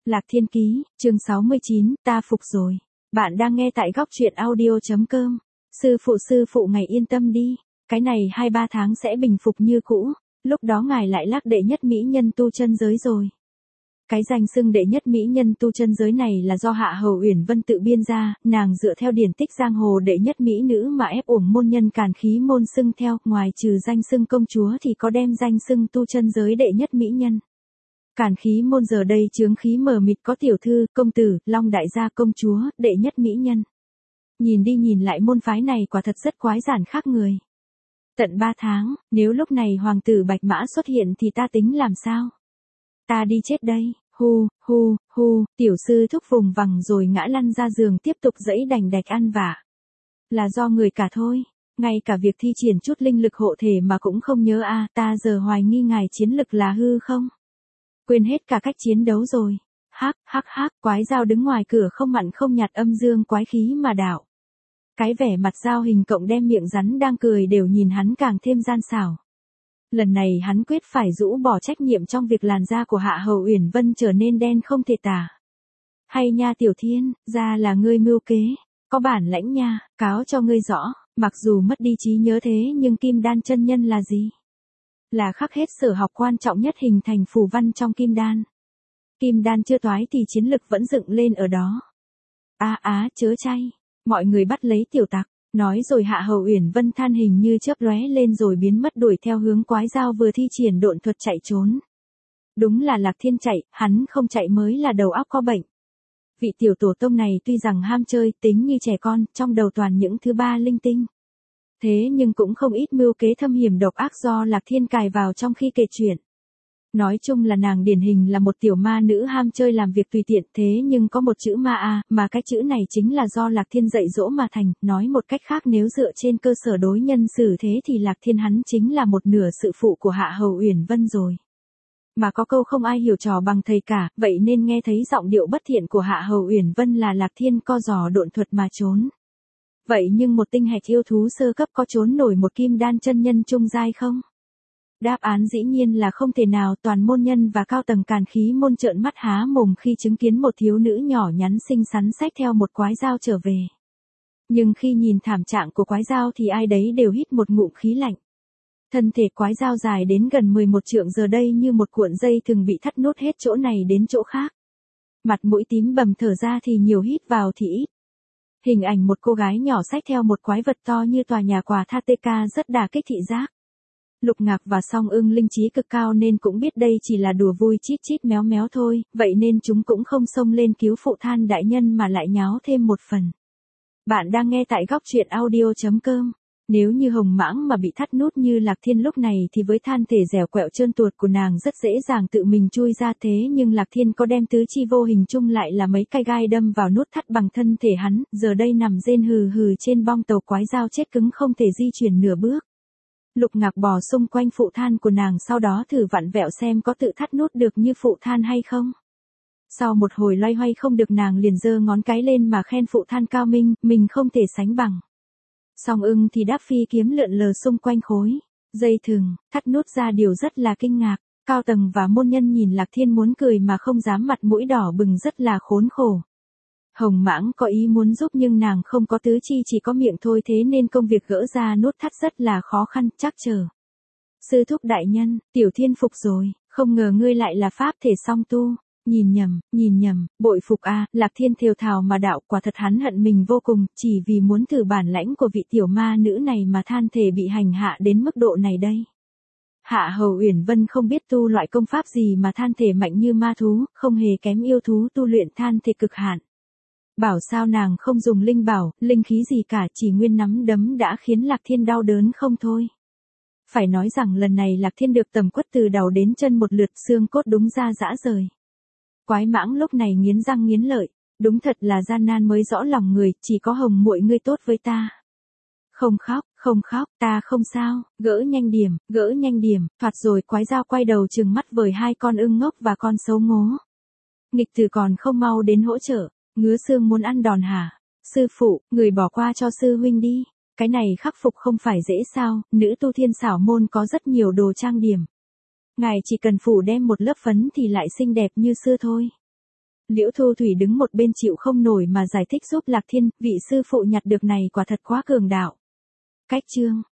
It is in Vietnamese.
Lạc Thiên Ký, chương 69, ta phục rồi. Bạn đang nghe tại góc truyện audio.com. Sư phụ ngài yên tâm đi, cái này 2-3 tháng sẽ bình phục như cũ, lúc đó ngài lại lác đệ nhất mỹ nhân tu chân giới rồi. Cái danh xưng đệ nhất mỹ nhân tu chân giới này là do Hạ Hầu Uyển Vân tự biên ra, nàng dựa theo điển tích giang hồ đệ nhất mỹ nữ mà ép uổng môn nhân Càn Khí môn xưng theo, ngoài trừ danh xưng công chúa thì có đem danh xưng tu chân giới đệ nhất mỹ nhân. Càn Khí môn giờ đây chướng khí mờ mịt, có tiểu thư, công tử, long đại gia, công chúa, đệ nhất mỹ nhân. Nhìn đi nhìn lại môn phái này quả thật rất quái giản khác người. Tận 3 tháng, nếu lúc này hoàng tử Bạch Mã xuất hiện thì ta tính làm sao? Ta đi chết đây, hu, tiểu sư thúc vùng vằng rồi ngã lăn ra giường tiếp tục giãy đành đạch ăn vạ. Là do người cả thôi, ngay cả việc thi triển chút linh lực hộ thể mà cũng không nhớ ta giờ hoài nghi ngài chiến lực là hư không? Quên hết cả cách chiến đấu rồi. Hắc, quái dao đứng ngoài cửa không mặn không nhạt âm dương quái khí mà đạo. Cái vẻ mặt dao hình cộng đem miệng rắn đang cười đều nhìn hắn càng thêm gian xảo. Lần này hắn quyết phải rũ bỏ trách nhiệm trong việc làn da của Hạ Hầu Uyển Vân trở nên đen không thể tả. Hay nha Tiểu Thiên, ra là ngươi mưu kế, có bản lãnh nha, cáo cho ngươi rõ, mặc dù mất đi trí nhớ thế nhưng Kim Đan chân nhân là gì? Là khắc hết sở học quan trọng nhất hình thành phù văn trong Kim Đan. Kim Đan chưa toái thì chiến lực vẫn dựng lên ở đó. Chớ chay, mọi người bắt lấy tiểu tặc, nói rồi Hạ Hầu Uyển Vân than hình như chớp lóe lên rồi biến mất đuổi theo hướng quái dao vừa thi triển độn thuật chạy trốn. Đúng là Lạc Thiên chạy, hắn không chạy mới là đầu óc có bệnh. Vị tiểu tổ tông này tuy rằng ham chơi, tính như trẻ con, trong đầu toàn những thứ ba linh tinh. Thế nhưng cũng không ít mưu kế thâm hiểm độc ác do Lạc Thiên cài vào trong khi kể chuyện. Nói chung là nàng điển hình là một tiểu ma nữ ham chơi làm việc tùy tiện, thế nhưng có một chữ ma mà cái chữ này chính là do Lạc Thiên dạy dỗ mà thành, nói một cách khác nếu dựa trên cơ sở đối nhân xử thế thì Lạc Thiên hắn chính là một nửa sự phụ của Hạ Hầu Uyển Vân rồi. Mà có câu không ai hiểu trò bằng thầy cả, vậy nên nghe thấy giọng điệu bất thiện của Hạ Hầu Uyển Vân là Lạc Thiên co giò độn thuật mà trốn. Vậy nhưng một tinh hạch yêu thú sơ cấp có trốn nổi một kim đan chân nhân trung giai không? Đáp án dĩ nhiên là không thể nào, toàn môn nhân và cao tầng Càn Khí môn trợn mắt há mồm khi chứng kiến một thiếu nữ nhỏ nhắn xinh xắn xách theo một quái dao trở về. Nhưng khi nhìn thảm trạng của quái dao thì ai đấy đều hít một ngụm khí lạnh. Thân thể quái dao dài đến gần 11 trượng giờ đây như một cuộn dây thường bị thắt nút hết chỗ này đến chỗ khác. Mặt mũi tím bầm thở ra thì nhiều, hít vào thì ít. Hình ảnh một cô gái nhỏ xách theo một quái vật to như tòa nhà quả Tha rất đả kích thị giác. Lục Ngạc và Song Ưng linh trí cực cao nên cũng biết đây chỉ là đùa vui chít chít méo méo thôi, vậy nên chúng cũng không xông lên cứu phụ Than đại nhân mà lại nháo thêm một phần. Bạn đang nghe tại góc truyện audio.com. Nếu như hồng mãng mà bị thắt nút như Lạc Thiên lúc này thì với thân thể dẻo quẹo trơn tuột của nàng rất dễ dàng tự mình chui ra, thế nhưng Lạc Thiên có đem tứ chi vô hình chung lại là mấy cây gai đâm vào nút thắt bằng thân thể hắn, giờ đây nằm rên hừ trên bong tàu quái dao chết cứng không thể di chuyển nửa bước. Lục Ngạc bò xung quanh phụ Than của nàng sau đó thử vặn vẹo xem có tự thắt nút được như phụ Than hay không. Sau một hồi loay hoay không được nàng liền giơ ngón cái lên mà khen phụ Than cao minh, mình không thể sánh bằng. Song Ưng thì đáp phi kiếm lượn lờ xung quanh khối dây thừng, thắt nút ra điều rất là kinh ngạc. Cao tầng và môn nhân nhìn Lạc Thiên muốn cười mà không dám, mặt mũi đỏ bừng rất là khốn khổ. Hồng mãng có ý muốn giúp nhưng nàng không có tứ chi chỉ có miệng thôi, thế nên công việc gỡ ra nút thắt rất là khó khăn, chắc chờ. Sư thúc đại nhân, Tiểu Thiên phục rồi, không ngờ ngươi lại là pháp thể song tu. Nhìn nhầm, bội phục Lạc Thiên thều thào mà đạo, quả thật hắn hận mình vô cùng, chỉ vì muốn thử bản lãnh của vị tiểu ma nữ này mà than thể bị hành hạ đến mức độ này đây. Hạ Hầu Uyển Vân không biết tu loại công pháp gì mà than thể mạnh như ma thú, không hề kém yêu thú tu luyện than thể cực hạn. Bảo sao nàng không dùng linh bảo, linh khí gì cả, chỉ nguyên nắm đấm đã khiến Lạc Thiên đau đớn không thôi. Phải nói rằng lần này Lạc Thiên được tầm quất từ đầu đến chân một lượt, xương cốt đúng ra rã rời. Quái mãng lúc này nghiến răng nghiến lợi, đúng thật là gian nan mới rõ lòng người, chỉ có Hồng muội ngươi tốt với ta. Không khóc, ta không sao, gỡ nhanh điểm, thoạt rồi quái dao quay đầu trừng mắt với hai con ưng ngốc và con xấu ngố. Nghịch tử còn không mau đến hỗ trợ, ngứa xương muốn ăn đòn hả? Sư phụ, người bỏ qua cho sư huynh đi, cái này khắc phục không phải dễ sao, nữ tu Thiên Xảo môn có rất nhiều đồ trang điểm. Ngài chỉ cần phủ đem một lớp phấn thì lại xinh đẹp như xưa thôi. Liễu Thu Thủy đứng một bên chịu không nổi mà giải thích giúp Lạc Thiên, vị sư phụ nhặt được này quả thật quá cường đạo. Cách chương.